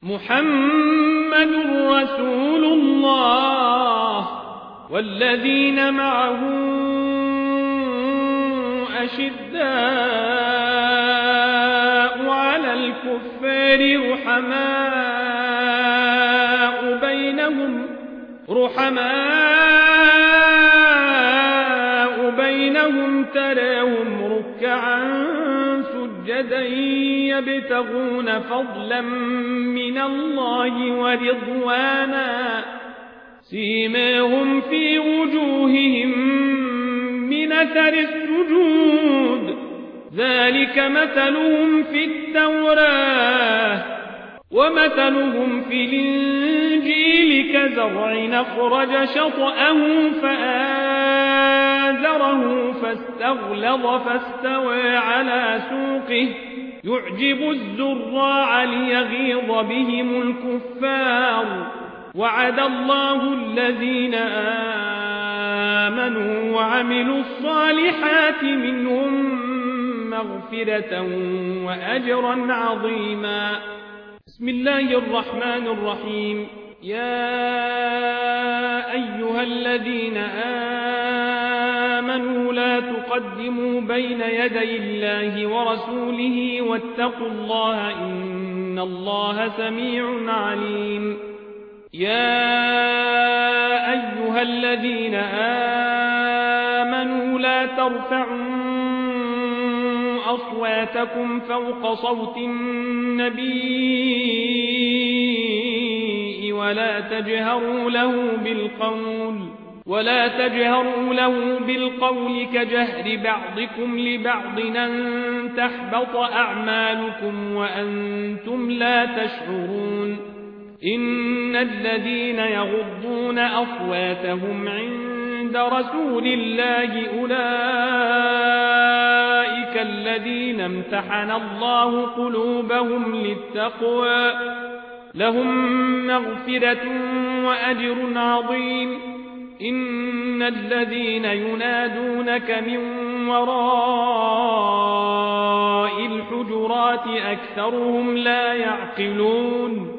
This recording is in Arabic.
محمد رسول الله والذين معه أشداء على الكفار رحماء بينهم تراهم ركعا سجدا يبتغون فضلا من الله ورضوانا سيماهم في وجوههم من أثر السجود ذلك مثلهم في التوراة ومثلهم في الإنجيل كزرع أخرج شطأه فآزره فاستغلظ فاستوى على سوقه يعجب الزراع ليغيظ بهم الكفار وعد الله الذين آمنوا وعملوا الصالحات منهم مغفرة وأجرا عظيما. بسم الله الرحمن الرحيم. يا أيها الذين آمنوا لا تقدموا بين يدي الله ورسوله واتقوا الله إن الله سميع عليم. يا أيها الذين آمنوا لا ترفعوا أصواتكم فوق صوت النبي ولا تجهروا له بالقول كجهر بعضكم لبعض أن تحبط أعمالكم وأنتم لا تشعرون. إن الذين يغضون أصواتهم عند رسول الله أولئك الذين امتحن الله قلوبهم للتقوى لهم مغفرة وأجر عظيم. إن الذين ينادونك من وراء الحجرات أكثرهم لا يعقلون.